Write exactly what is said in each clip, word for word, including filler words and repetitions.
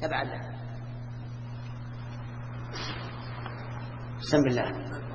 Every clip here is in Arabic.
تبعا له. بسم الله.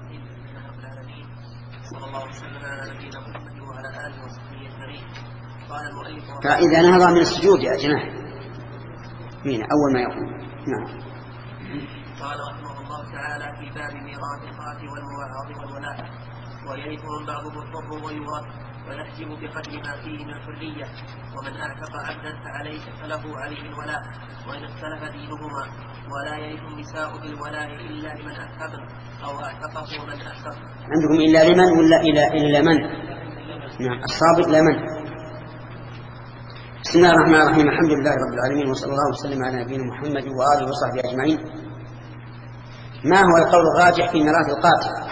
صلى الله وسلم على نبينا محمد وعلى آله وصحبه أجمعين. قال المؤلف فإذا نهض من السجود أجنح مين أول ما يقول. نعم. قال رحمه الله تعالى في باب ميراث الخات والمواعظ والولاء: ويرثهم بعضهم الحر ويورث ويحجب بقدر ما فيه من الحرية، ومن أعتق عبدا فعليه فله عليه الولاء وإن اختلف دينهما، ولا يرث النساء بالولاء إلا لمن أحب أو أعتقه من أحب. عندكم إلا لمن ولا إلا إلا من؟ نعم الصابت لمن. بسم الله الرحمن الرحيم. الحمد لله رب العالمين وصلى الله وسلم على نبينا محمد وآله وصحبه أجمعين. ما هو القول الراجح في ميراث القاتل؟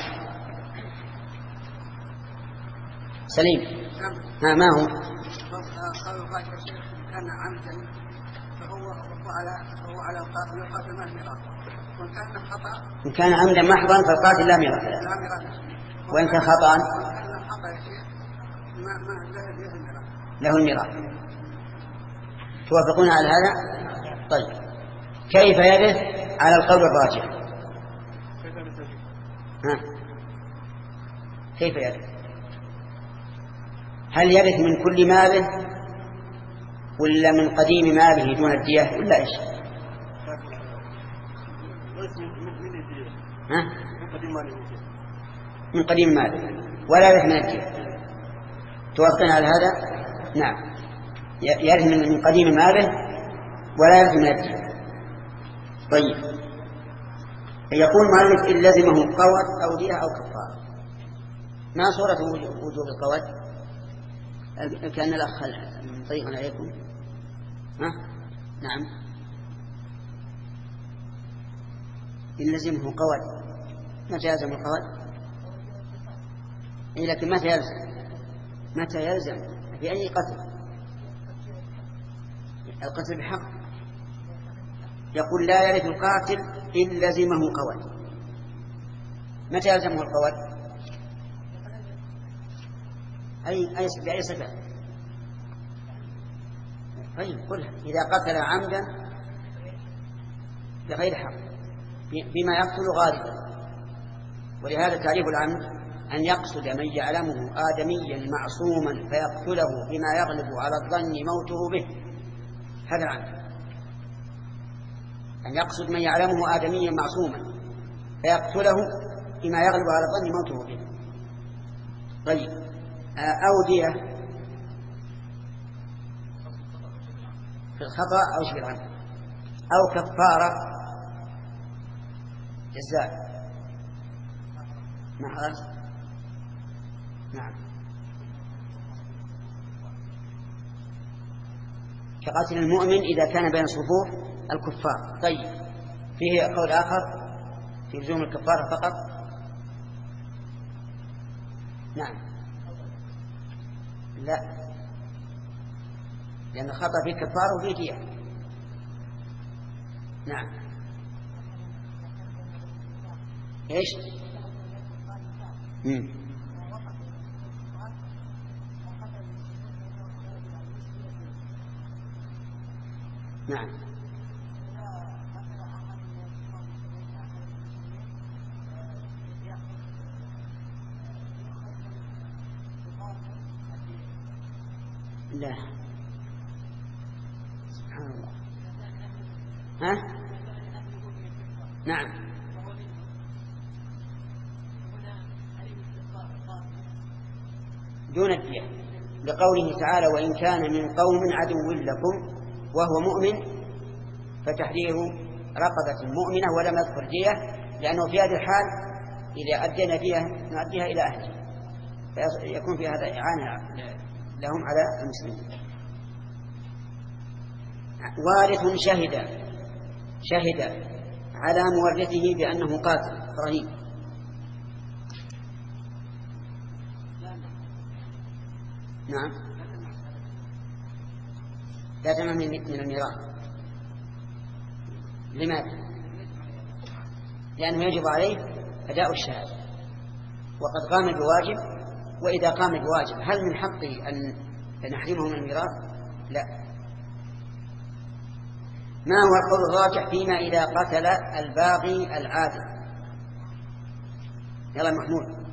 سليم. ها ما هو؟ قول الراجح كان عمدا فهو على فهو على القاتل والقاتل ما ميراث، وإن كان خطأ إن كان عمدا محضا فالقاتل لا ميراث له، لا ميراث، وإن كان خطأ ما ما له الميراث. له الميراث. توافقون على هذا؟ طيب كيف يرث على القول الراجح؟ ها كيف يرث؟ هل يرث من كل ماله ولا من قديم ماله دون الدية ولا ايش؟ ها؟ من قديم ماله ولا يرث من الدية. توافقون على هذا؟ نعم يرث من قديم ماله ولا يرث من الدية. طيب يقول مالك إن لزمه قود أو دية أو كفارة. ما صورة وجوب القود؟ كأن الأخ طيب عليكم. ها؟ نعم إن لزمه قود. متى يلزم القود؟ إيه لكن متى يلزم؟ متى يلزم في أي قتل؟ القتل بحق. يقول لا يرث القاتل إن لزمه قود. متى يلزمه القود؟ أي أي بأي صفة؟ طيب قلها إذا قتل عمدا بغير حق بما يقتل غالبا. ولهذا تعريف العمد أن يقصد من يعلمه آدميا معصوما فيقتله بما يغلب على الظن موته به. هذا العمد أن يقصد من يعلمه آدميا معصوما فيقتله بما يغلب على الظن موته به. طيب أودية في الخطأ أو شبه العمد أو كفارة جزاء. ما حرص؟ نعم كقاتل المؤمن إذا كان بين صفوف الكفار. طيب فيه قول آخر في لزوم الكفارة فقط. نعم لا لأن الخطأ فيه كفارة وفيه دية. نعم إيش؟ مم. نعم لا سبحان الله. ها؟ نعم دون الدية لقوله تعالى وإن كان من قوم عدو لكم وهو مؤمن فتحرير رقبة مؤمنة ولم يذكر دية لأنه في هذه الحال إذا أدينا فيها نؤديها إلى أهله فيكون في هذا إعانة لهم على المسلمين. وارث شهد شهد على مورثه بأنه قاتل رهين. نعم لا تمام من الميراث. لماذا؟ لأنه يجب عليه أداء الشهادة وقد قام بواجب. وإذا قام بواجب هل من حقه أن نحرمه من الميراث؟ لا. ما هو القول الراجح فيما إذا قتل الباغي العادل؟ يلا محمود.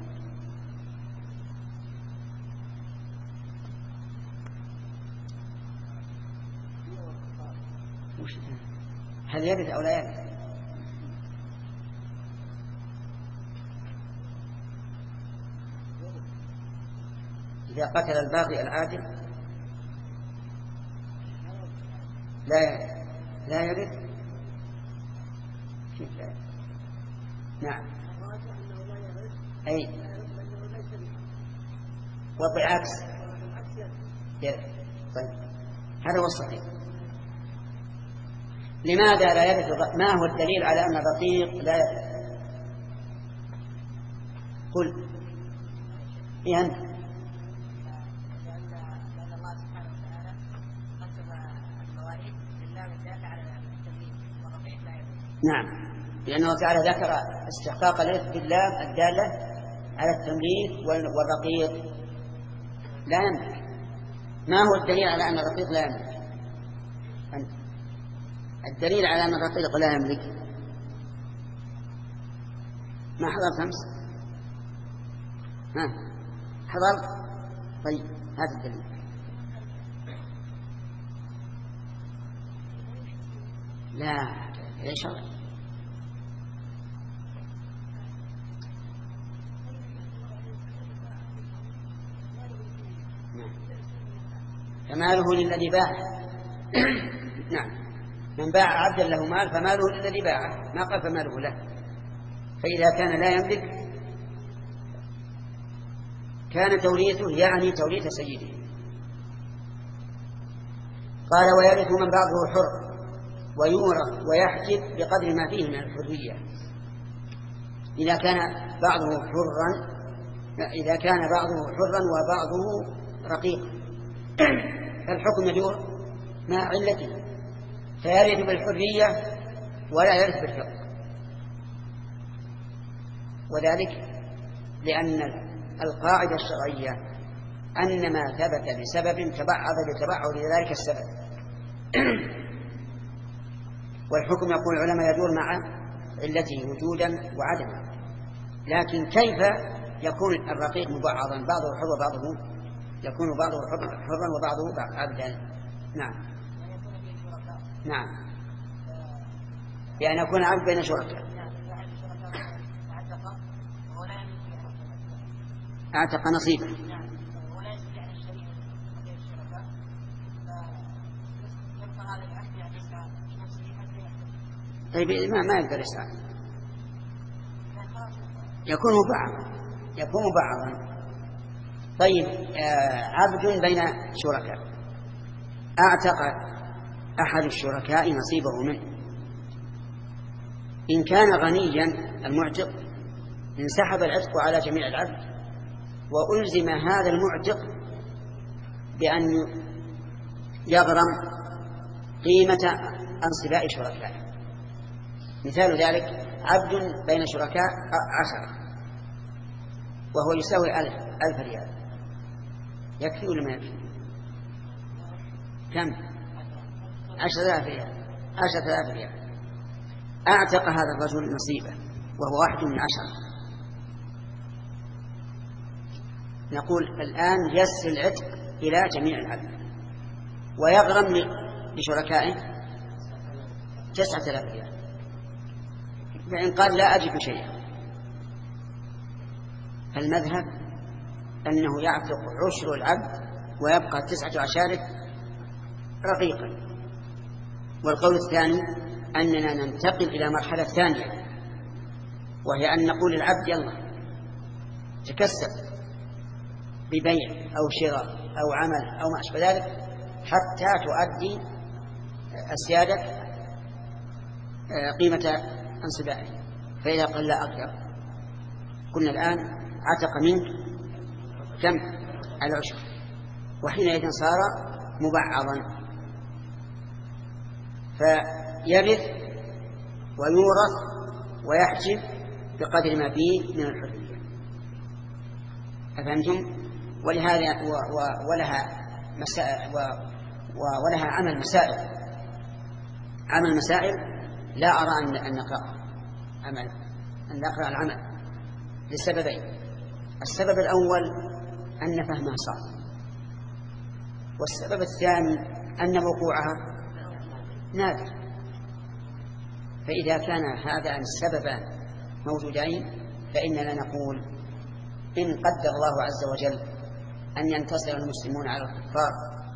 هل يرث أو لا يرث؟ إذا قتل الباغي العادل لا لا يرث. كيف لا؟ نعم. أي وبالعكس يرث. طيب هذا هو الصحيح. لماذا لا يرث؟ ما هو الدليل على أن الرقيق لا يرث؟ قل إيه أنت. نعم، لأنه تعالى ذكر استحقاق الإرث باللام الدالة على التمليك، والرقيق لا يملك. ما هو الدليل على أن الرقيق لا يملك؟ أنت. الدليل على أن الرقيق لا يملك ما حضرت أمس؟ ها حضرت؟ طيب هذا الدليل. لا ليش شرع. فماله للذي باعه. نعم، من باع عبدا له مال فماله للذي باعه، ما قال فماله له. فإذا كان لا يملك كان توريثه يعني توريث سيده. قال ويرث من بعضه حر ويورث ويحجب بقدر ما فيه من الحرية. إذا كان بعضه حرا إذا كان بعضه حرا وبعضه رقيقا فالحكم يدور مع علته، فيرث بالحرية ولا يرث بالحق. وذلك لأن القاعدة الشرعية أن ما ثبت بسبب تبعض لتبعض لذلك السبب. والحكم يقول العلماء يدور مع علته وجودا وعدما. لكن كيف يكون الرقيق مبعضا بعضه حر وبعضه يكون بعضه حرا وبعضه عبدا؟ نعم نعم، بأن يكون عبد بين شركاء. اعتق نصيبه. طيب ما ما يقدر يسعى، يكون بعضا يكون بعضا. طيب آه عبد بين شركاء اعتق احد الشركاء نصيبه منه. ان كان غنيا المعتق انسحب العتق على جميع العبد، وألزم هذا المعتق بأن يغرم قيمة أنصباء شركائه. مثال ذلك عبد بين شركاء عشرة وهو يساوي ألف ألف ريال، يكفي ولا ما يكفي؟ كم؟ عشرة آلاف ريال عشرة آلاف ريال. أعتق هذا الرجل نصيبه وهو واحد من عشرة. نقول الآن يسر العتق إلى جميع العبد ويغرم لشركائه تسعة آلاف ريال. فإن قال لا أجد شيئا فالمذهب أنه يعتق عشر العبد ويبقى تسعة عشارة رقيقا. والقول الثاني أننا ننتقل إلى مرحلة ثانية، وهي أن نقول العبد يلا تكسب ببيع أو شراء أو عمل أو ما أشبه ذلك حتى تؤدي السيادة قيمة أنصبائه. فإذا قال لا أقدر قلنا الآن عتق منك كم؟ العشر، وحينئذ صار مبعضا، فيرث ويورث ويحجب بقدر ما فيه من الحرية. أفهمتم؟ ولهذا ولها مسائل ولها عمل مسائل عمل مسائل لا أرى أن نقرأ عمل أن نقرأ العمل لسببين. السبب الأول أن فهمها صعب، والسبب الثاني أن وقوعها نادر. فإذا كان هذان السببان موجودين فإننا نقول إن قدر الله عز وجل أن ينتصر المسلمون على الكفار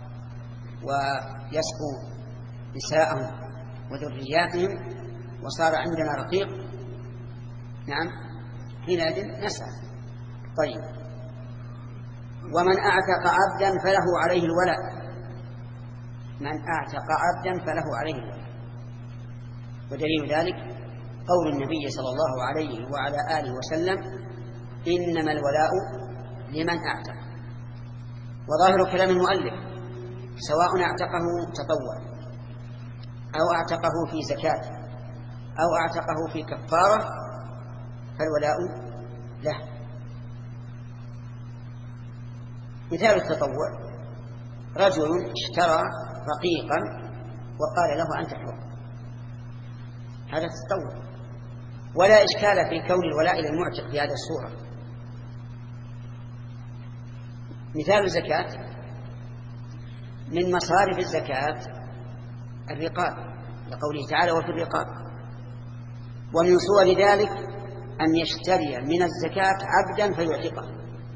ويسقوا نساءهم وذرياتهم وصار عندنا رقيق، نعم حينئذ نسعى. طيب، ومن أعتق عبدا فله عليه الولاء، من أعتق عبدا فله عليه الولاء. ودليل ذلك قول النبي صلى الله عليه وعلى آله وسلم إنما الولاء لمن أعتق. وظاهر كلام المؤلف سواء اعتقه تطوع أو اعتقه في زكاة أو اعتقه في كفارة فالولاء له. مثال التطوع: رجل اشترى رقيقا وقال له أنت حر، هذا تطوع، ولا إشكال في كون الولاء للمعتق في هذه الصورة. مثال الزكاة: من مصارف الزكاة الرقاب، لقوله تعالى وفي الرقاب. ومن صور ذلك أن يشتري من الزكاة عبدا فيعتقه.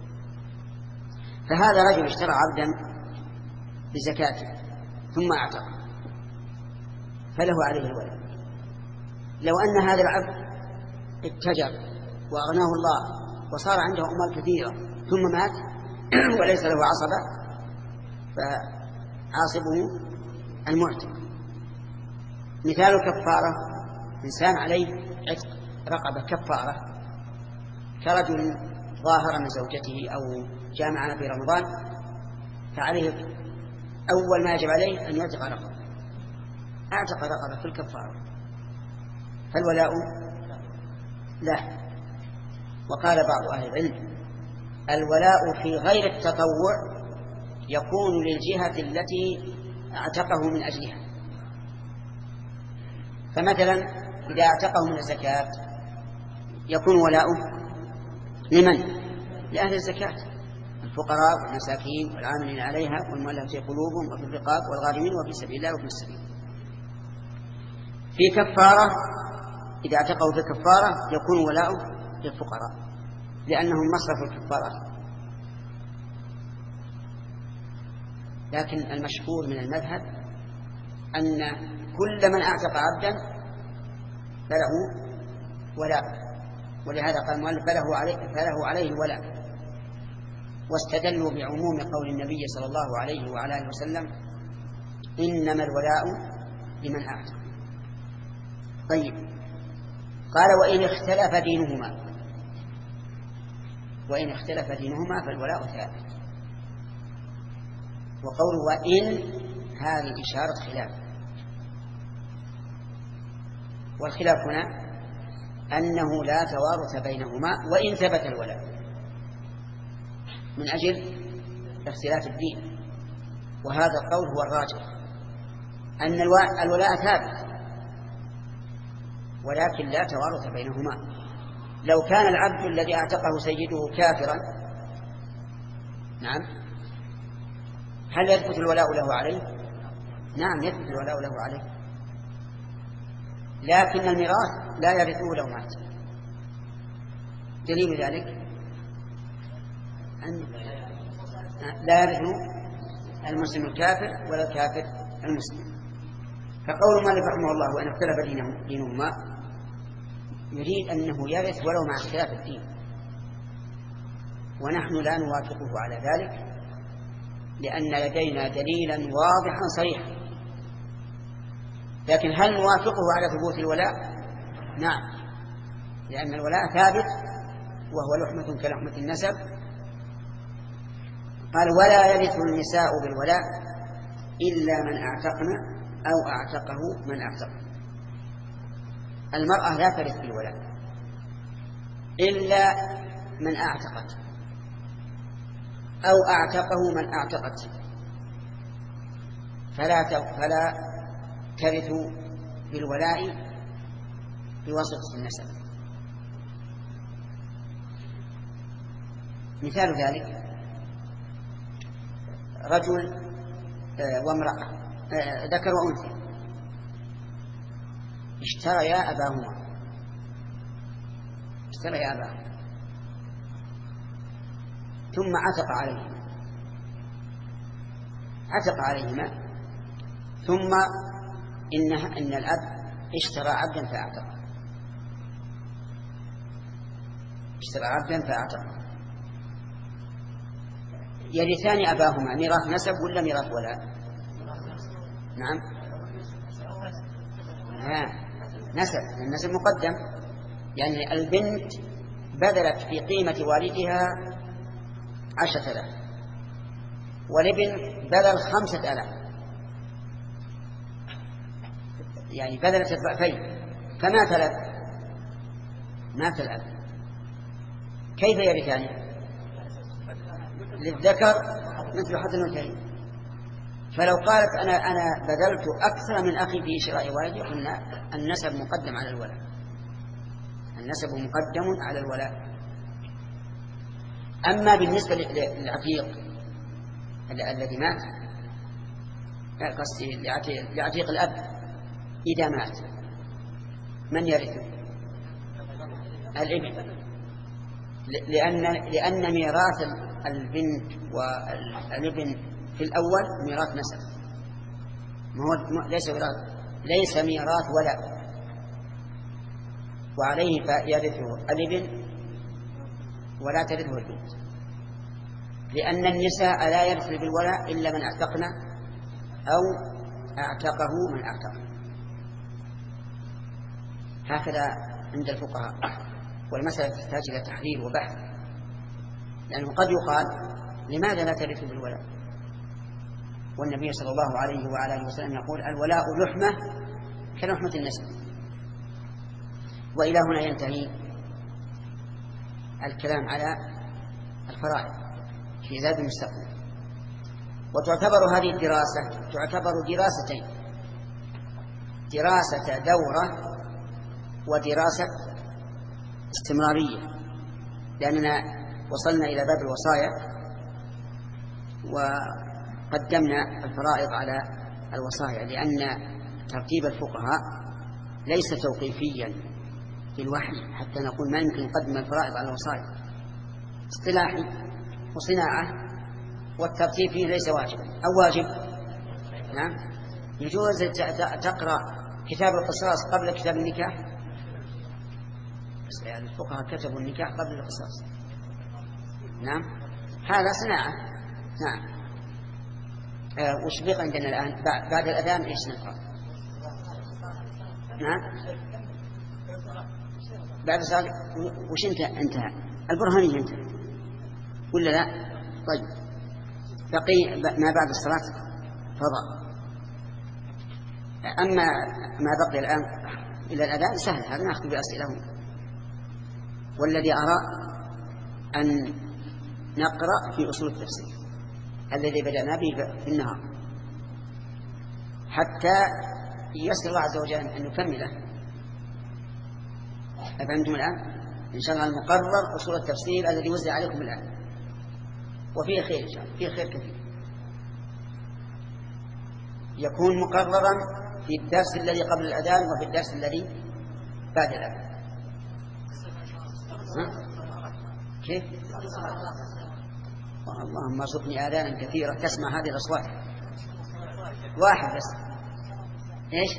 فهذا رجل اشترى عبدا بزكاته ثم اعتقه فله عليه الولاء. لو أن هذا العبد اتجر وأغناه الله وصار عنده أموال كثيرة ثم مات وليس له عصبة فعاصبه المعتق. مثال الكفارة: إنسان عليه عتق رقبة كفارة، كرجل ظاهر من زوجته أو جامعنا في رمضان فعليه أول ما يجب عليه أن يعتق رقبة، أعتق رقبة في الكفارة فالولاء له. وقال بعض أهل العلم: الولاء في غير التطوع يكون للجهة التي اعتقه من أجلها. فمثلا إذا اعتقه من الزكاة يكون ولاؤه لمن؟ لأهل الزكاة، الفقراء والمساكين والعاملين عليها والمؤلفة قلوبهم وفي الرقاب والغارمين وفي سبيل الله وفي السبيل. في كفارة إذا اعتقه في كفارة يكون ولاؤه للفقراء لأنهم مصرف الكفارة. لكن المشهور من المذهب أن كل من اعتق عبدا فله ولاء، ولهذا قال المؤلف فله عليه, فله عليه الولاء. واستدلوا بعموم قول النبي صلى الله عليه وعلى آله وسلم إنما الولاء لمن أعتق. طيب، قال وإن اختلف دينهما، وإن اختلف دينهما فالولاء ثابت. وقول وإن هذه إشارة خلاف، والخلاف هنا أنه لا توارث بينهما وإن ثبت الولاء من أجل اختلاف الدين. وهذا القول هو الراجح أن الولاء ثابت ولكن لا توارث بينهما. لو كان العبد الذي اعتقه سيده كافرا، نعم، هل يثبت الولاء له عليه؟ نعم يثبت الولاء له عليه، لكن الميراث لا يرثه لو مات. دليل ذلك أن لا يرثه المسلم الكافر ولا الكافر المسلم. فقول مالك رحمه الله وإن اختلف دينهما يريد أنه يرث ولو مع اختلاف الدين، ونحن لا نوافقه على ذلك لأن لدينا دليلا واضحا صريحا. لكن هل نوافقه على ثبوت الولاء؟ نعم، لأن الولاء ثابت وهو لحمة كلحمة النسب. قال ولا يرث النساء بالولاء إلا من اعتقن أو اعتقه من اعتق. المرأة لا ترث بالولاء إلا من اعتقت أو اعتقه من اعتقت، فلا فلا ترث بالولاء بواسطة النسب. مثال ذلك رجل وامرأة ذكر وأنثى اشتريا أباهما اشتريا أباهما ثم عتق عليهما عتق عليهما ثم إنها إن الأب اشترى عبدا فأعتق اشترى عبدا فأعتق يرثان أباهما ميراث نسب ولا ميراث ولاء؟ نعم ها نسب. النسب مقدم، يعني البنت بذلت في قيمة والدها عشرة آلاف والابن بذل خمسة آلاف، يعني بذلت الضعفين فمات الأب مات الأب كيف يرثان؟ للذكر مثل حظ الأنثيين. فلو قالت أنا أنا بذلت أكثر من أخي في شراء والدي قلنا النسب مقدم على الولاء، النسب مقدم على الولاء. أما بالنسبة للعتيق الذي مات قصدي لعتيق الأب إذا مات من يرثه؟ الابن، لأن لأن ميراث البنت والابن في الأول ميراث نسب، ما هو ليس ميراث ليس ميراث ولا، وعليه فيرثه الابن ولا ترثه البنت، لأن النساء لا يرثن بالولاء إلا من اعتقنا أو اعتقه من اعتق. هكذا عند الفقهاء، والمسألة تحتاج إلى تحرير وبحث، لأنه قد يقال لماذا لا ترث بالولاء؟ والنبي صلى الله عليه وعلى آله وسلم يقول الولاء لحمة كلحمة النسب. وإلى هنا ينتهي الكلام على الفرائض في زاد المستقبل. وتعتبر هذه الدراسة تعتبر دراستين، دراسة دورة ودراسة استمرارية، لأننا وصلنا إلى باب الوصايا وقدمنا الفرائض على الوصايا، لأن ترتيب الفقهاء ليس توقيفيا في الوحي حتى نقول ما يمكن نقدم الفرائض على الوصايا، اصطلاحي وصناعة، والترتيب فيه ليس واجبا أو واجب. نعم يجوز تقرأ كتاب القصاص قبل كتاب النكاح، يعني الفقهاء كتبوا النكاح قبل القصاص. نعم هذا صناعة. نعم آه وش بقى عندنا الآن بعد الأذان إيش نقرأ؟ نعم بعد الصلاة وش انت انتهى البرهانية انتهى ولا لا؟ طيب بقي ما بعد الصلاة فضاء. أما ما بقي الآن إلى الأذان سهل، هذا نأخذ بأسئلهم. والذي أرى أن نقرأ في أصول التفسير الذي بدأنا به في النهار حتى يسر الله عز وجل أن نكمله. أفهمتم الآن؟ إن شاء الله المقرر أصول التفسير الذي وزع عليكم الآن، وفيه خير إن شاء الله، فيه خير كثير يكون مقررا في الدرس الذي قبل الأذان وفي الدرس الذي بعد الأذان. كيف؟ اللهم ارزقني آذانا كثيرة تسمع هذه الأصوات. واحد بس. إيش؟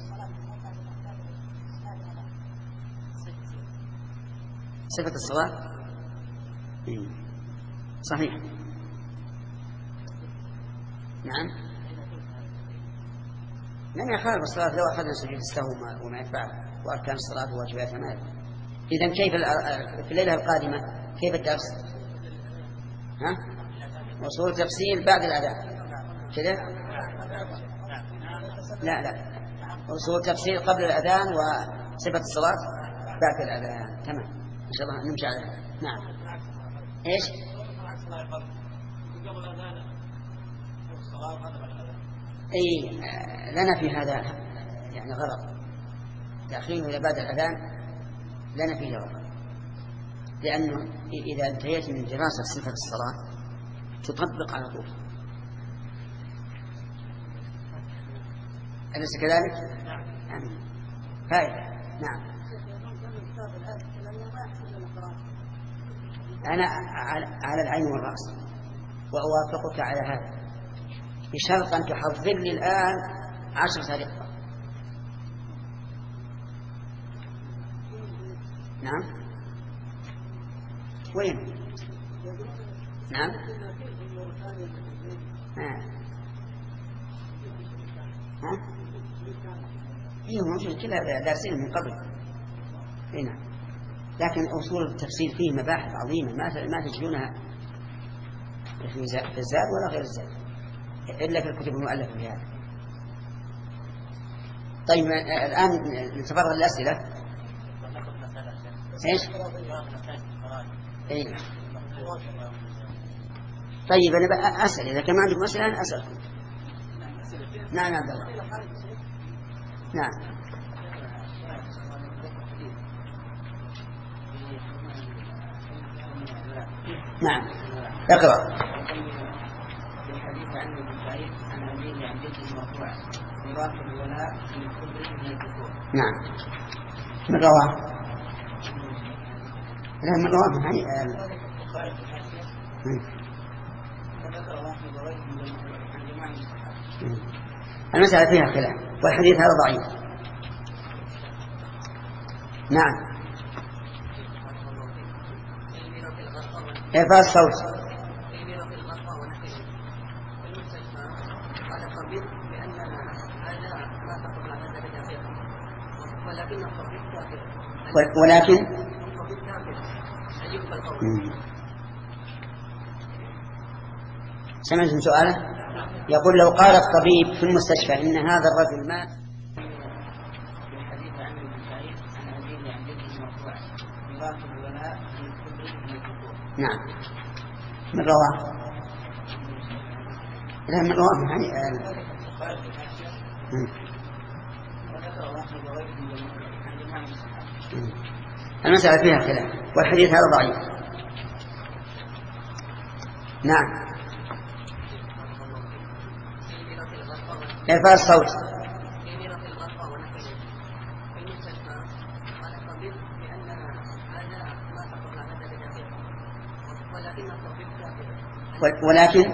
صفة الصلاة صحيح. نعم لم يخالف الصلاة لو أخذنا سجود السهو وما يتبعه وأركان الصلاة وواجباتها ما يتبعه. إذن كيف في الليلة القادمة كيف الدرس؟ ها؟ وصول تفصيل بعد الأذان كذا؟ لا لا وصول تفصيل قبل الأذان وصفة الصلاة بعد الأذان. تمام إن شاء الله نمشي على هذا. نعم إيش؟ أي لنا في هذا يعني غرض تأخيره إلى بعد الأذان لا نفي له، لأنه إذا انتهيت من دراسة صفة الصلاة تطبق على طول. أليس كذلك؟ نعم. فائدة. نعم. أنا على العين والرأس وأوافقك على هذا بشرط أن تحضر لي الآن عشر سابقة. نعم. وين؟ نعم. ها. ها؟ إيه موجود كلها دارسين من قبل. هنا. لكن أصول التفسير فيه مباحث عظيمة ما ما تجدونها في الزاد ولا غير الزاد إلا في الكتب المؤلفة في هذا. طيب الآن نتفرغ للأسئلة. إيش؟ إيه. طيب أنا أسأل إذا كان ما عندكم أسئلة أنا أسألكم. نعم عبد الله. نعم. نعم. اقرأ. في الحديث عن ابن سعيد عن أبيه عن جده مرفوعا ميراث الولاء من كل من الذكور. نعم. من رواه؟ لا من رواه يعني البخاري في الحديث وذكر أحمد وغيره عن جماعة من الصحابة. المسألة فيها خلاف والحديث هذا ضعيف. نعم. إرفاع الصوت. ولكن سمعتم سؤاله؟ يقول لو قال الطبيب في المستشفى إن هذا الرجل مات. الحديث عن ابن سعيد عن أبيه عن جده مرفوعا ميراث الولاء من كل من الذكور. نعم. من رواه؟ لا من رواه يعني المسألة فيها خلاف والحديث هذا ضعيف. نعم. إرفاع الصوت. ولكن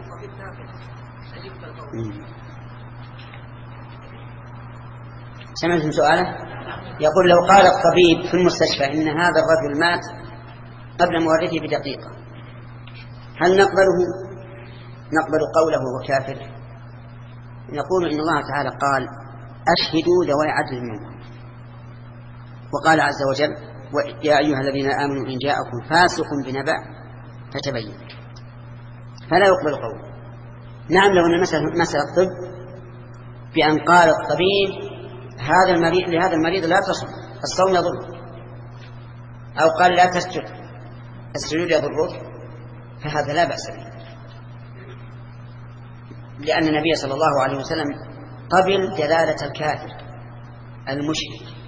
سمعتم سؤاله؟ يقول لو قال الطبيب في المستشفى إن هذا الرجل مات قبل مورثه بدقيقة هل نقبله؟ نقبل قوله وكافر؟ نقول إن الله تعالى قال أشهدوا ذوي عدل منكم، وقال عز وجل يا أيها الذين آمنوا إن جاءكم فاسق بنبأ فتبين، فلا يقبل قوله. نعم لو أن مسألة الطب بأن قال الطبيب هذا المريض لهذا المريض لا تصوم الصوم يضره، أو قال لا تسجد السجود يضره، فهذا لا بأس به، لأن النبي صلى الله عليه وسلم قبل دلالة الكافر المشرك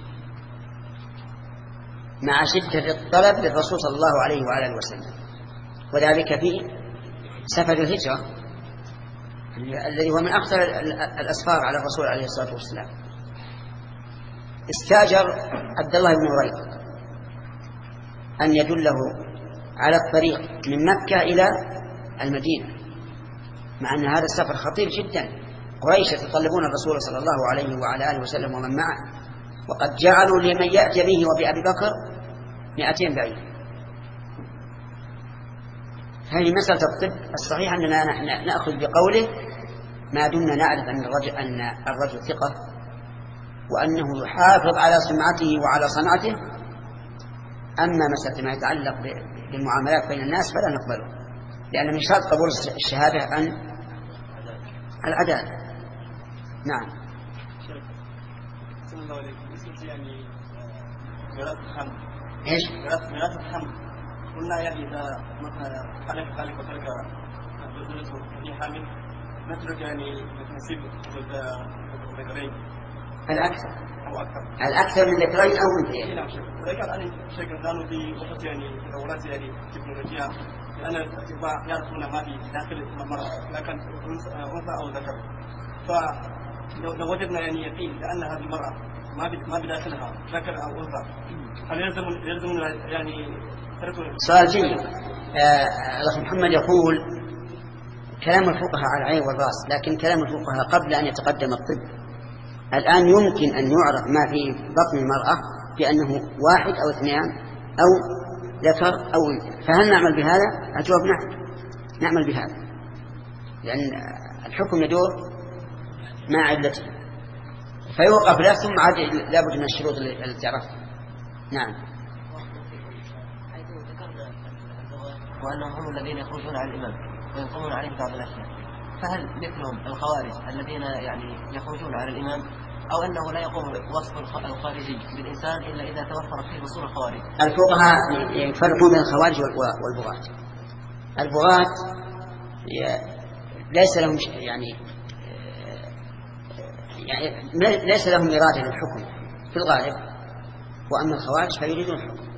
مع شدة الطلب للرسول صلى الله عليه وعلى اله وسلم، وذلك في سفر الهجرة الذي هو من أخطر الأسفار على الرسول عليه الصلاة والسلام. استاجر عبد الله بن هريرة أن يدله على الطريق من مكة إلى المدينة، مع أن هذا السفر خطير جدا، قريش يتطلبون الرسول صلى الله عليه وعلى آله وسلم ومن معه، وقد جعلوا لمن يأتي به وبأبي بكر مئتين بعيد. هذه مسألة الطب الصحيح أننا نأخذ بقوله ما دمنا نعرف أن الرجل, أن الرجل ثقة وأنه يحافظ على سمعته وعلى صنعته. أما مسألة ما يتعلق بالمعاملات بين الناس فلا نقبله، لأن من شرط قبول الشهادة أن العدالة. نعم. صلى الله عليه وسلم يعني ميراث الحمل. إيش؟ ميراث الحمل. قلنا يعني إذا مثلا خلف خالق وترك جزء في حامل نترك يعني نسيب الذكرين. العكس. أكثر. الأكثر من ذكرين أو أنثيين. نعم شيخ. ولكن الآن شيخ الآن في وقت يعني تطورات يعني تكنولوجيا لأن الأطباء يعرفون ما في داخل المرأة لكن أنثى أو ذكر. فلو وجدنا يعني يقين لأن هذه المرأة ما ما بداخلها ذكر أو أنثى هل يلزم يلزم يعني ترك؟ سؤال جيد. الأخ آه محمد يقول كلام الفقهاء على العين والرأس، لكن كلام الفقهاء قبل أن يتقدم الطب. الآن يمكن أن يعرف ما في بطن المرأة بأنه واحد أو اثنان أو ذكر أو أنثى، فهل نعمل بهذا؟ الجواب نعم، نعمل بهذا، لأن الحكم يدور مع علته فيوقف له ثم عاد لابد من الشروط التي عرفتها. نعم. وأنهم هم الذين يخرجون على الإمام ويقومون عليه بعض الأشياء، فهل مثلهم الخوارج الذين يعني يخرجون على الإمام، أو أنه لا يقوم وصف الخارجي بالإنسان إلا إذا توفرت فيه أصول الخوارج؟ الفقهاء يفرقون بين الخوارج والبغاة. البغاة ليس لهم يعني يعني ليس لهم إرادة للحكم في الغالب، وأما الخوارج فيريدون الحكم.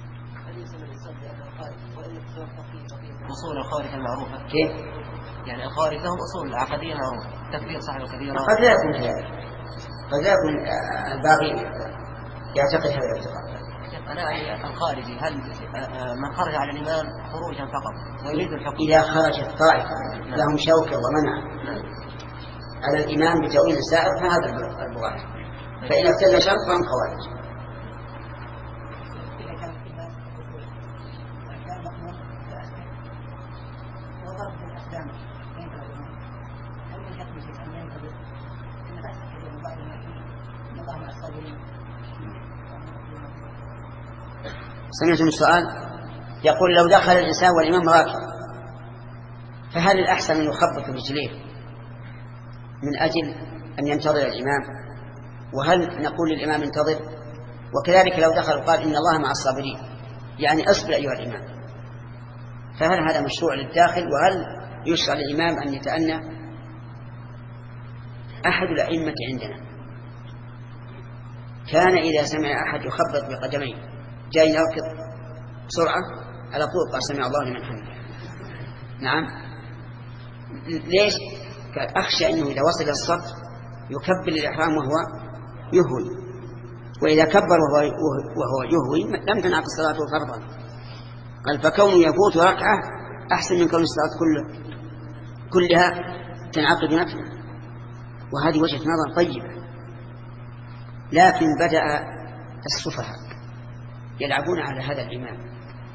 أصول الخوارج المعروفة كيف؟ يعني الخوارج لهم أصول عقدية معروفة، تكفير صاحب الكبيرة. قد لا يكون كذلك، قد لا يكون الباقي يعتقد هذا الاعتقاد. أنا الخارجي هل من خرج على الإمام خروجا فقط ويريد الحكم؟ إذا خرجت طائفة لهم شوكة ومنع على الإمام بتأويل السائر فهذا البغاة، فإن ابتل شرط فهم خوارج. سمعتم السؤال؟ يقول لو دخل الإنسان والإمام راكع فهل الأحسن أن يخبط رجليه من أجل أن ينتظر الإمام، وهل نقول للإمام انتظر؟ وكذلك لو دخل وقال إن الله مع الصابرين يعني أصبر أيها الإمام، فهل هذا مشروع للداخل؟ وهل يشرع للإمام أن يتأنى؟ أحد الأئمة عندنا كان إذا سمع أحد يخبط بقدميه جاي يركض بسرعة على طول قال سمع الله لمن حمده. نعم. ليش؟ قال أخشى أنه إذا وصل الصف يكبر الإحرام وهو يهوي، وإذا كبر وهو, وهو يهوي لم تنعقد صلاته فرضا. قال فكونه يفوت ركعة أحسن من كون الصلاة كله كلها تنعقد نفسه، وهذه وجهة نظر طيبة. لكن بدأ السفهاء يلعبون على هذا الإمام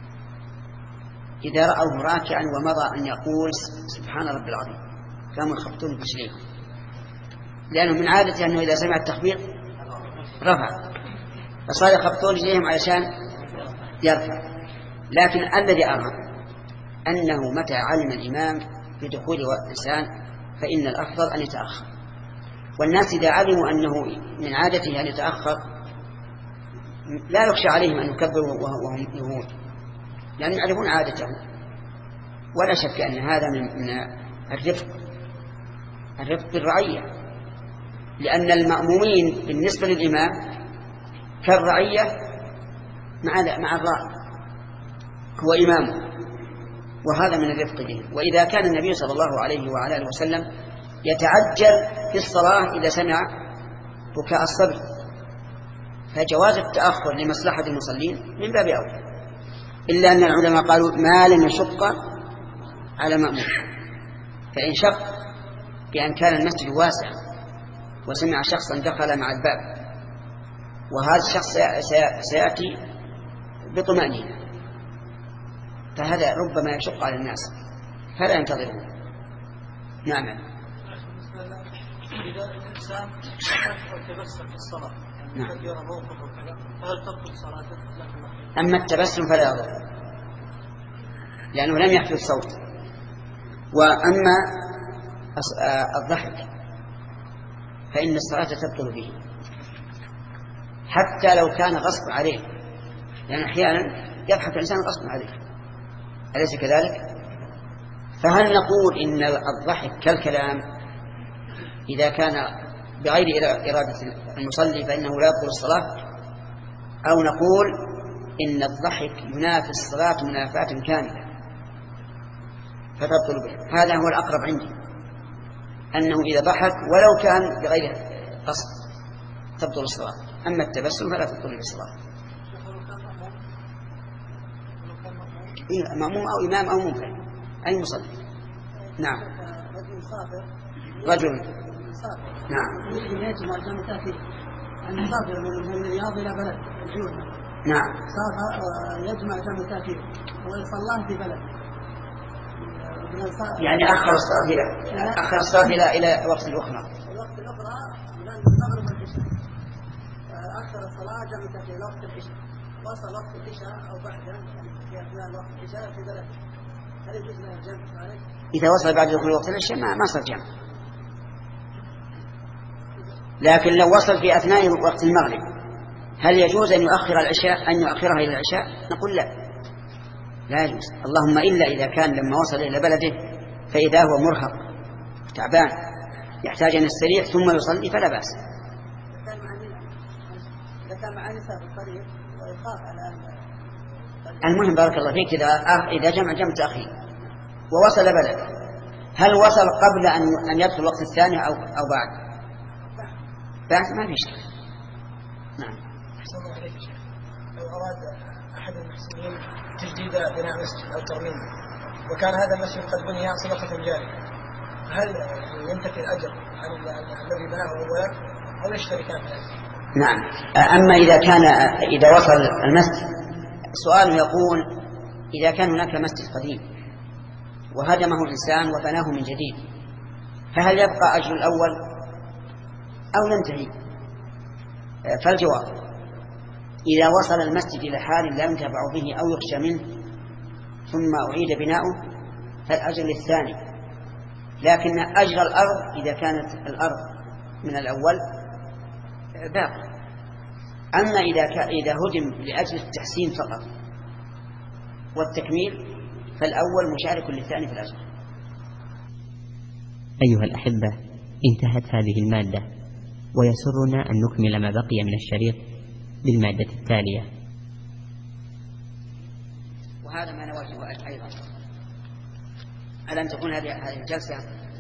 إذا رأوه راكعا ومضى أن يقول سبحان رب العظيم كانوا يخبطون برجليهم، لأنه من عادته أنه إذا سمع التخبيط رفع، فصار يخبطون رجليهم علشان يرفع. لكن الذي أرى أنه متى علم الإمام بدخول الإنسان فإن الأفضل أن يتأخر، والناس إذا علموا أنه من عادته أن يتأخر لا يخشى عليهم أن يكبروا وهم يهون، لأنهم يعرفون عادته. ولا شك أن هذا من الرفق الرفق بالرعية، لأن المأمومين بالنسبة للإمام كالرعية مع مع الراعي، هو إمامه، وهذا من الرفق به. وإذا كان النبي صلى الله عليه وعلى آله وسلم يتعجل في الصلاة إذا سمع بكاء الصبي، فجواز التأخر لمصلحة المصلين من باب أولى، إلا أن العلماء قالوا ما لم يشق على مأموم، فإن شق بأن كان المسجد واسع وسمع شخصا دخل مع الباب وهذا الشخص سيأتي بطمأنينة، فهذا ربما يشق على الناس فلا ينتظرون. نعم. إذا الإنسان تبسم في الصلاة يعني يرى موقف وكذا فهل تبطل صلاته؟ أما التبسم فلا يضر لأنه لم يحفظ الصوت، وأما الضحك فإن الصلاة تبطل به حتى لو كان غصب عليه، لأن يعني أحيانا يضحك الإنسان غصب عليه، أليس كذلك؟ فهل نقول إن الضحك كالكلام إذا كان بغير إرادة المصلي فإنه لا يبطل الصلاة، أو نقول إن الضحك ينافي الصلاة منافاة كاملة فتبطل به. هذا هو الأقرب عندي، أنه إذا ضحك ولو كان بغير قصد تبطل الصلاة، أما التبسم فلا تبطل بالصلاة. إيه مأموم أو إمام أو منفرد أي مصلي. نعم. رجل نعم يجمع جمع تأثير المسافر من الرياض إلى بلد الحيوط نعم يجمع جمع تأثير ويصلاه في بلد، يعني أخر الصلاة إلى أخر الصلاة إلى إلى وقت الأخرى. الوقت الأخرى من المغرب والعشاء، أخر الصلاة جمع تأثير وقت العشاء، وصل وقت العشاء أو بعده في أثناء وقت العشاء في بلد، هل يجوز له الجمع عليه؟ إذا وصل بعد دخول وقت العشاء ما ما صار جمع، لكن لو وصل في أثناء وقت المغرب هل يجوز أن يؤخر العشاء أن يؤخرها إلى العشاء؟ نقول لا، لا يجوز، اللهم إلا إذا كان لما وصل إلى بلده فإذا هو مرهق تعبان يحتاج أن يستريح ثم يصلي فلا بأس. إذا كان معاه نساء في الطريق ويخاف على المهم بارك الله فيك إذا إذا جمع جمع تأخير ووصل بلده، هل وصل قبل أن أن يدخل الوقت الثاني أو أو بعد؟ بعد ما في شيء. نعم. أحسن الله عليك يا شيخ، لو أراد أحد المحسنين تجديد بناء مسجد أو ترميمه وكان هذا المسجد قد بني صدقة جارية، هل ينتفي الأجر عن الذي بناه أولا أو يشتركان في الأجر؟ نعم. أما إذا كان إذا وصل المسجد، سؤال يقول إذا كان هناك مسجد قديم وهدمه إنسان وبناه من جديد فهل يبقى أجر الأول أو ينتهي؟ فالجواب إذا وصل المسجد إلى حال لا ينتفع به أو يخشى منه ثم أعيد بناؤه فالأجر للثاني، لكن أجر الأرض إذا كانت الأرض من الأول باقي. أما إذا إذا هدم لأجل التحسين فقط والتكميل فالأول مشارك للثاني في الأجر. أيها الأحبة، انتهت هذه المادة ويسرنا أن نكمل ما بقي من الشريط بالمادة التالية. وهذا ما نواجهه أيضا، ألم تكون هذه الجلسة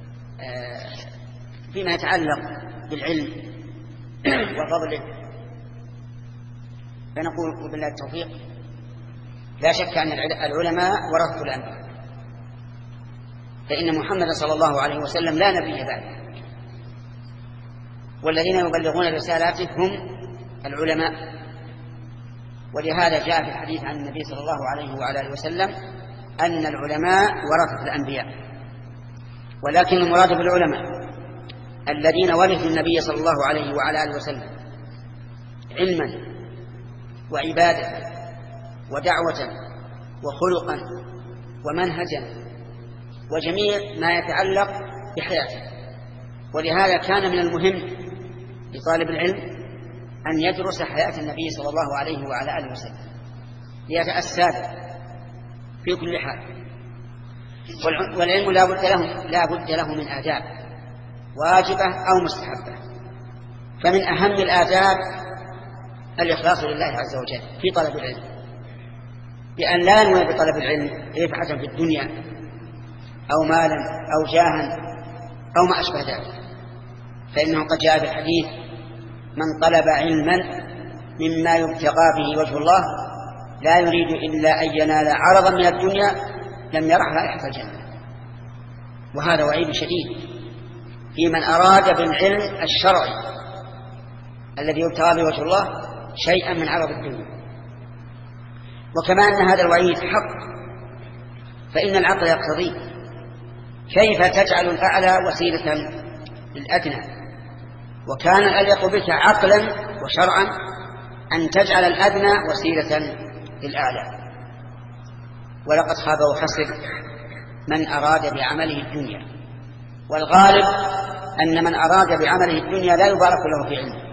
فيما يتعلق بالعلم وفضله، فنقول بالله التوفيق لا شك أن العلماء ورثوا الأنبياء، فإن محمد صلى الله عليه وسلم لا نبي بعده، والذين يبلغون رسالاته هم العلماء. ولهذا جاء في الحديث عن النبي صلى الله عليه وعلى اله وسلم أن العلماء ورثة الأنبياء، ولكن المراد بالعلماء الذين ورثوا النبي صلى الله عليه وعلى اله وسلم علما وعبادة ودعوة وخلقا ومنهجا وجميع ما يتعلق بحياته. ولهذا كان من المهم لطالب العلم أن يدرس حياة النبي صلى الله عليه وعلى آله وسلم ليتأسى في كل حال. والعلم لا بد له لا بد له من آداب واجبة أو مستحبة، فمن أهم الآداب الإخلاص لله عز وجل في طلب العلم، بأن لا ننوي بطلب العلم رفعة في الدنيا أو مالا أو جاها أو ما أشبه ذلك، فإنه قد جاء في الحديث: من طلب علما مما يبتغى به وجه الله لا يريد إلا أن ينال عرضا من الدنيا لم يرح رائحة الجنة. وهذا وعيد شديد في من أراد بالعلم الشرعي الذي يبتغى به وجه الله شيئا من عرض الدنيا. وكما أن هذا الوعيد حق فإن العقل يقتضي، كيف تجعل الأعلى وسيلة للأدنى؟ وكان الأليق بك عقلا وشرعا أن تجعل الأدنى وسيلة للأعلى. ولقد خاب وخسر من أراد بعمله الدنيا، والغالب أن من أراد بعمله الدنيا لا يبارك له في علمه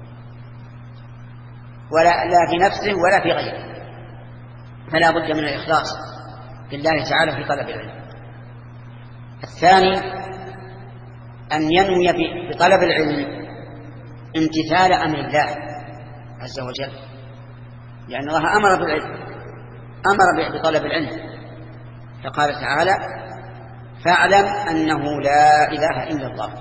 ولا لا في نفسه ولا في غيره، فلا بد من الإخلاص لله تعالى في طلب العلم. الثاني أن ينوي بطلب العلم امتثال أمر الله عز وجل، لأن الله أمر بالعلم، أمر بطلب العلم، فقال تعالى فاعلم أنه لا إله إلا الله،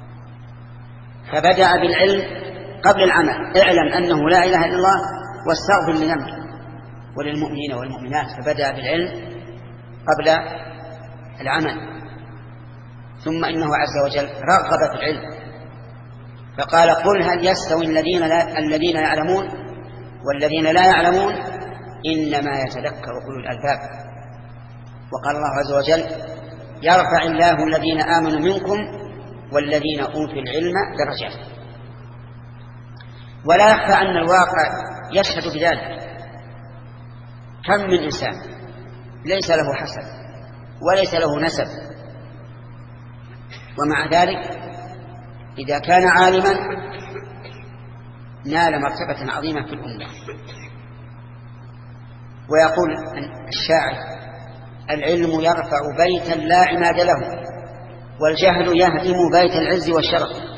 فبدأ بالعلم قبل العمل. اعلم أنه لا إله إلا الله واستغفر لذنبك وللمؤمنين والمؤمنات، فبدأ بالعلم قبل العمل. ثم إنه عز وجل رغب في العلم فقال قل هل يستوي الذين, لا الذين يعلمون والذين لا يعلمون إنما يتذكر أولو الألباب. وقال الله عز وجل يرفع الله الذين آمنوا منكم والذين أوتوا العلم درجات. ولا يخفى أن الواقع يشهد بذلك. كم من إنسان ليس له حسب وليس له نسب، ومع ذلك إذا كان عالما نال مرتبة عظيمة في الأمة. ويقول الشاعر العلم يرفع بيتا لا عماد له والجهل يهدم بيت العز والشرف.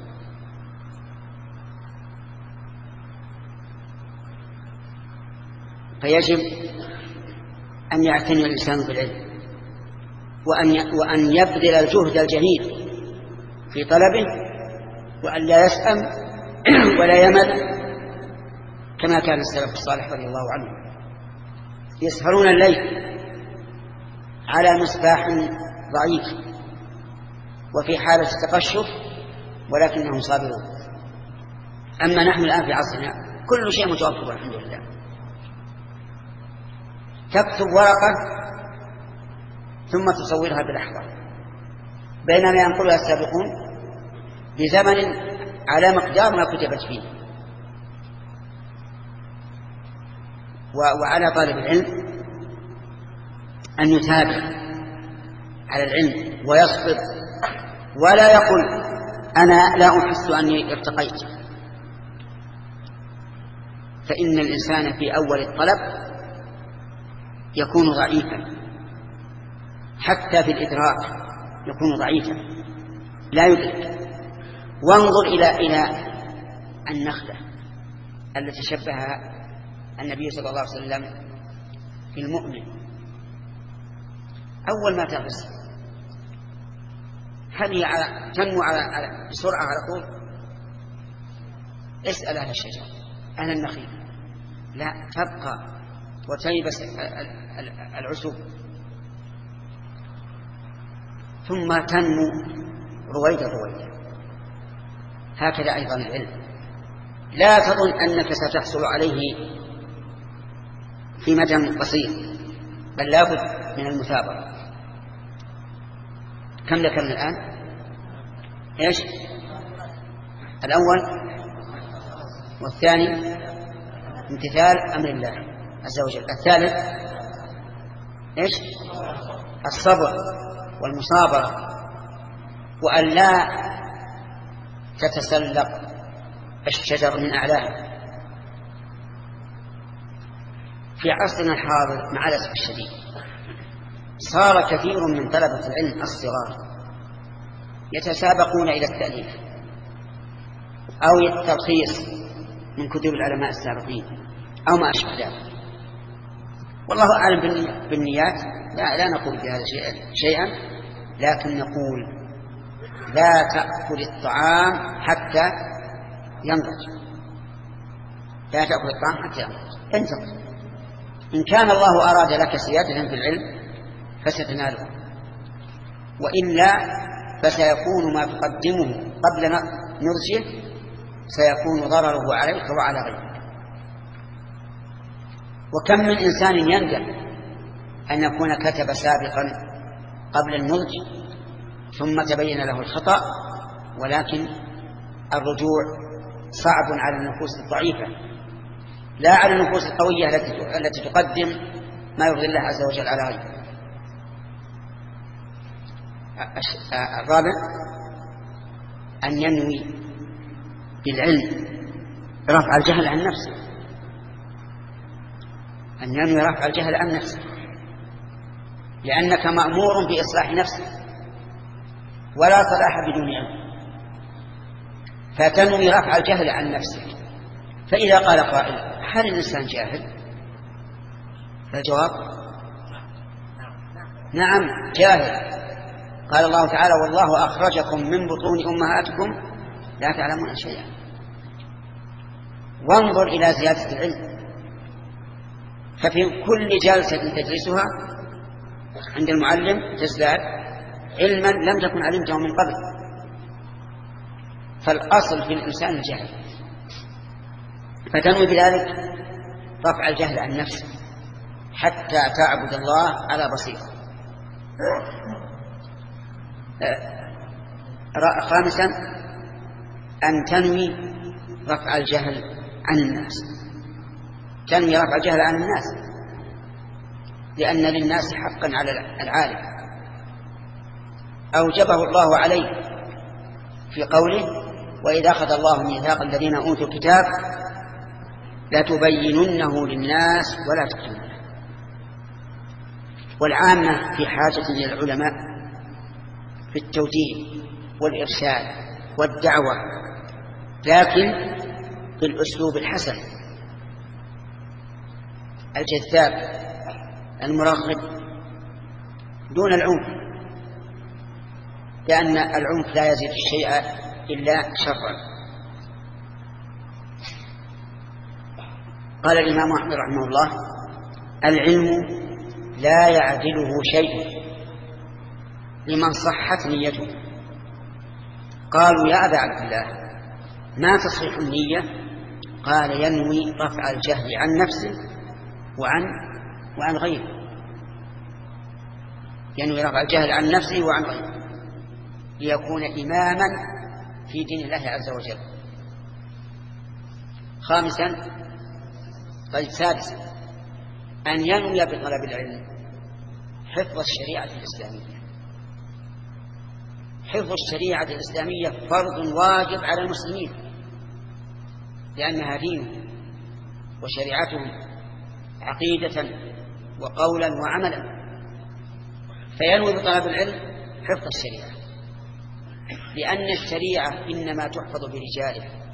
فيجب أن يعتني الإنسان بالعلم وأن وأن يبذل الجهد الجهيد في طلبه، وأن لا يسأم ولا يمل، كما كان السلف الصالح رضي الله عنه يسهرون الليل على مصباح ضعيف وفي حالة تقشف ولكنهم صابرون. أما نحن الآن في عصرنا كل شيء متوفر الحمد لله. تكتب ورقة ثم تصورها بلحظة، بينما ينقلها السابقون بزمن على مقدار ما كتبت فيه. وعلى طالب العلم أن يتابع على العلم ويصبر، ولا يقول أنا لا أحس أني ارتقيت، فإن الإنسان في أول الطلب يكون ضعيفا، حتى في الإدراك يكون ضعيفا لا يدرك. وانظر إلى إلى النخلة التي شبهها النبي صلى الله عليه وسلم في المؤمن. أول ما تغرس هل هي على تنمو على على بسرعة على طول؟ اسأل أهل الشجر أهل النخيل، لا، تبقى وتيبس العسوب ثم تنمو رويدا رويدا. هكذا أيضا العلم، لا تظن أنك ستحصل عليه في مدى قصير، بل لا بد من المثابرة. كم ذكرنا الآن؟ إيش؟ الأول والثاني امتثال أمر الله عز وجل. الثالث إيش؟ الصبر والمصابرة، وأن لا تتسلق الشجر من أعلاه. في عصرنا الحاضر مع الأسف الشديد صار كثير من طلبة العلم الصغار يتسابقون إلى التأليف أو التلخيص من كتب العلماء السابقين أو ما أشبه ذلك. والله أعلم بالنيات، لا, لا نقول بهذا شيئا، لكن نقول لا تأكل الطعام حتى ينضج، لا تأكل الطعام حتى ينضج، انتظر. إن كان الله أراد لك سيادة في العلم فستناله، وإلا فسيكون ما تقدمه قبل نضجه سيكون ضرره عليك وعلى غيرك. وكم من إنسان يندم أن يكون كتب سابقا قبل النضج ثم تبين له الخطأ، ولكن الرجوع صعب على النفوس الضعيفة، لا على النفوس القوية التي تقدم ما يرضي الله عز وجل على غيره. الرابع أن ينوي بالعلم رفع الجهل عن نفسه، أن ينوي رفع الجهل عن نفسه، لأنك مأمور بإصلاح نفسك، ولا صلاح بدون علم. فتنوي رفع الجهل عن نفسك. فإذا قال قائل هل الإنسان جاهل؟ فالجواب نعم جاهل. قال الله تعالى والله أخرجكم من بطون أمهاتكم لا تعلمون شيئا. وانظر إلى زيادة العلم، ففي كل جلسة تجلسها عند المعلم تزداد علما لم تكن علمته من قبل. فالأصل في الإنسان الجهل، فتنوي بذلك رفع الجهل عن نفسه حتى تعبد الله على بصيرة. خامسا أن تنوي رفع الجهل عن الناس. تنوي رفع الجهل عن الناس لأن للناس حقا على العالم أوجبه الله عليه في قوله وإذا أخذ الله ميثاق الذين أوتوا الكتاب لتبيننه للناس ولا تكتمونه. والعامة في حاجة إلى العلماء في التوجيه والإرشاد والدعوة، لكن بالأسلوب الحسن الجذاب المرغب دون العنف، لأن العنف لا يزيد الشيء إلا شرا. قال الإمام أحمد رحمه الله العلم لا يعدله شيء لمن صحت نيته. قالوا يا أبا عبد الله ما تصح النية؟ قال ينوي رفع الجهل عن نفسه وعن وعن غيره. ينوي رفع الجهل عن نفسه وعن غيره ليكون إماما في دين الله عز وجل. خامسا طيب سادسا أن ينوي بطلب العلم حفظ الشريعة الإسلامية. حفظ الشريعة الإسلامية فرض واجب على المسلمين لأنها دين وشريعتهم عقيدة وقولا وعملا. فينوي بطلب العلم حفظ الشريعة لأن الشريعة إنما تحفظ برجالها.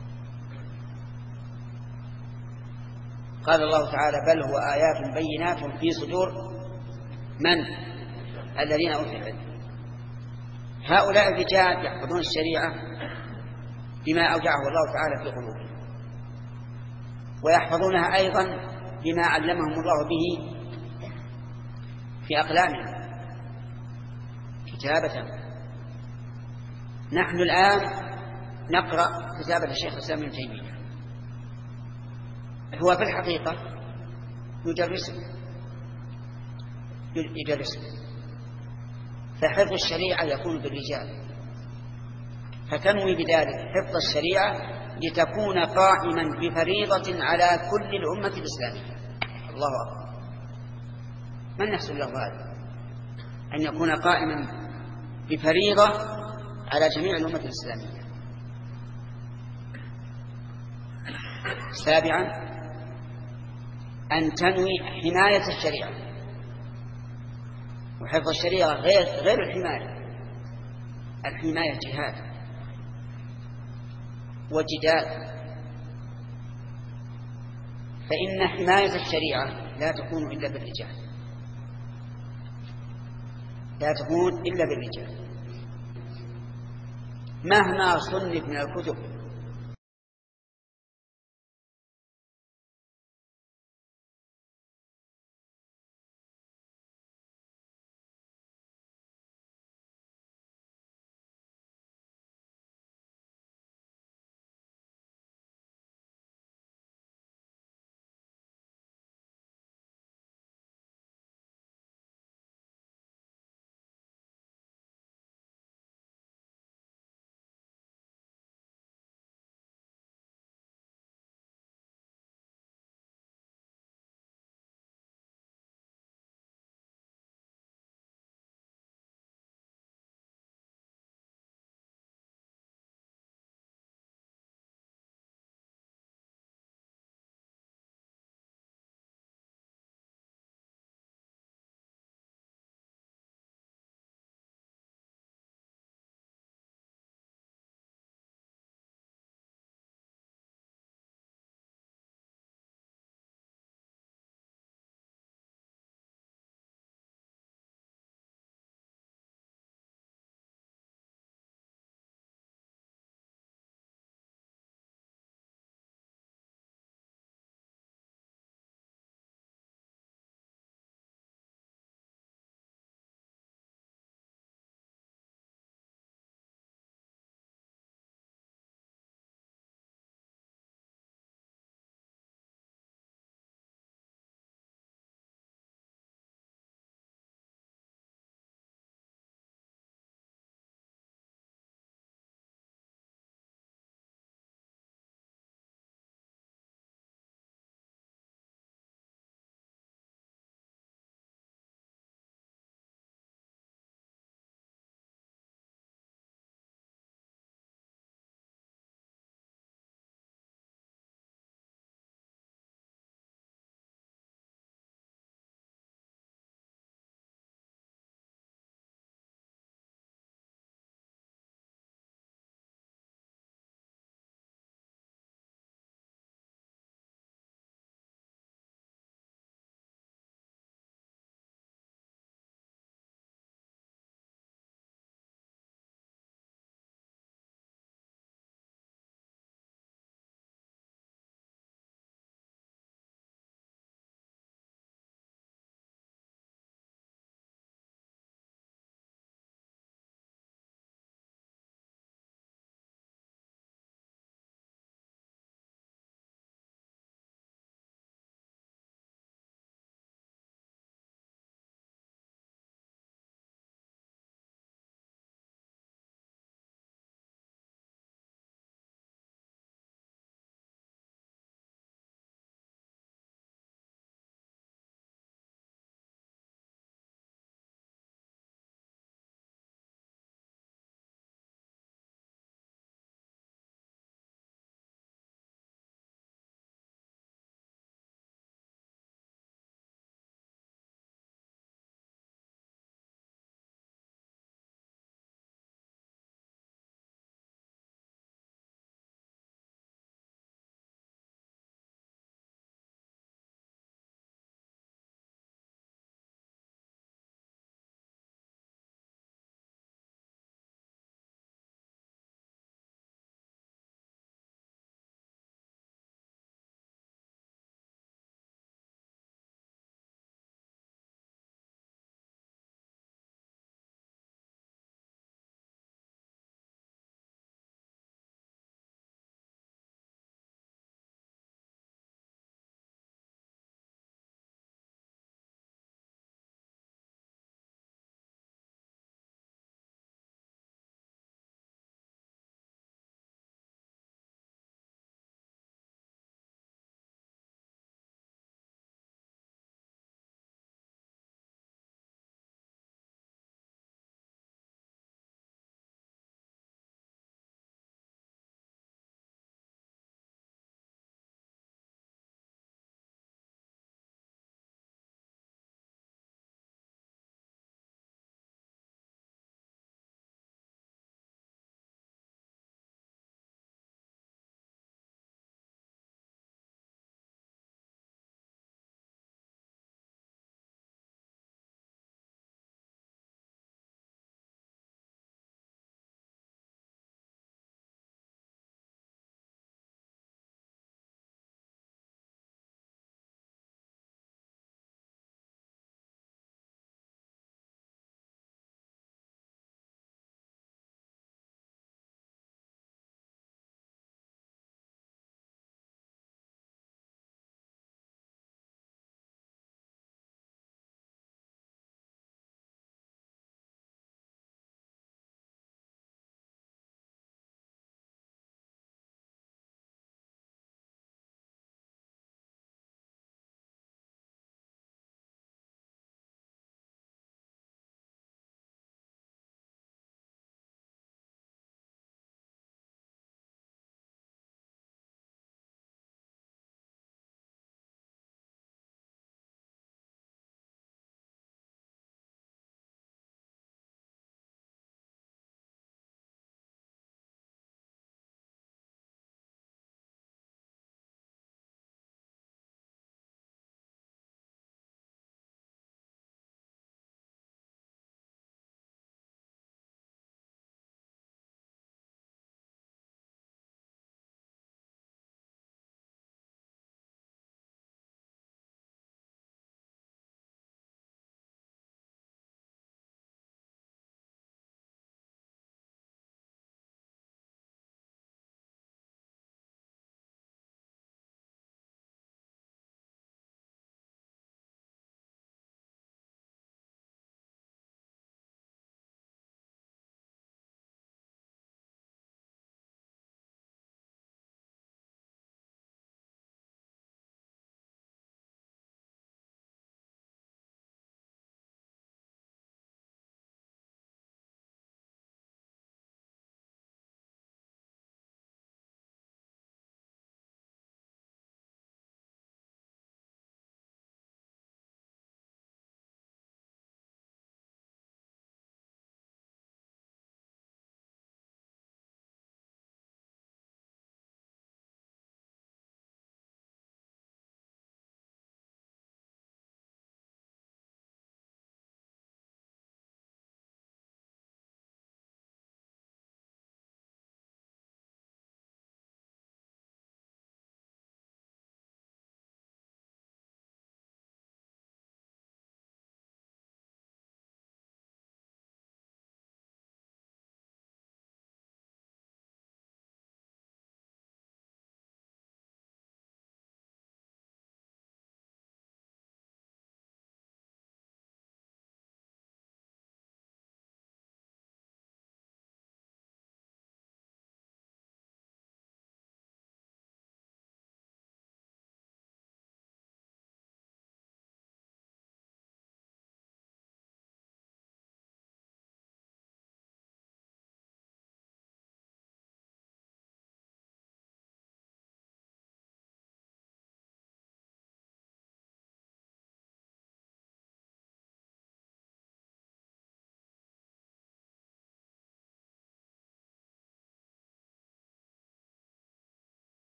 قال الله تعالى بل هو آيات بينات في صدور من؟ الذين أوتوا العلم. هؤلاء الرجال يحفظون الشريعة بما أودعه الله تعالى في قلوبهم، ويحفظونها أيضا بما علمهم الله به في أقلامهم كتابة. نحن الآن نقرأ كتابة الشيخ الإسلام ابن تيمية، هو في الحقيقة يدرسه يدرسه فحفظ الشريعة يكون بالرجال. فتنوي بذلك حفظ الشريعة لتكون قائما بفريضة على كل الأمة الإسلامية. الله أكبر، ما النفس له هذا أن يكون قائما بفريضة على جميع الأمة الإسلامية. سابعا أن تنوي حماية الشريعة. وحفظ الشريعة غير غير الحماية. الحماية جهاد وجدال، فإن حماية الشريعة لا تكون إلا بالرجال، لا تكون إلا بالرجال. مهما صنف من الكتب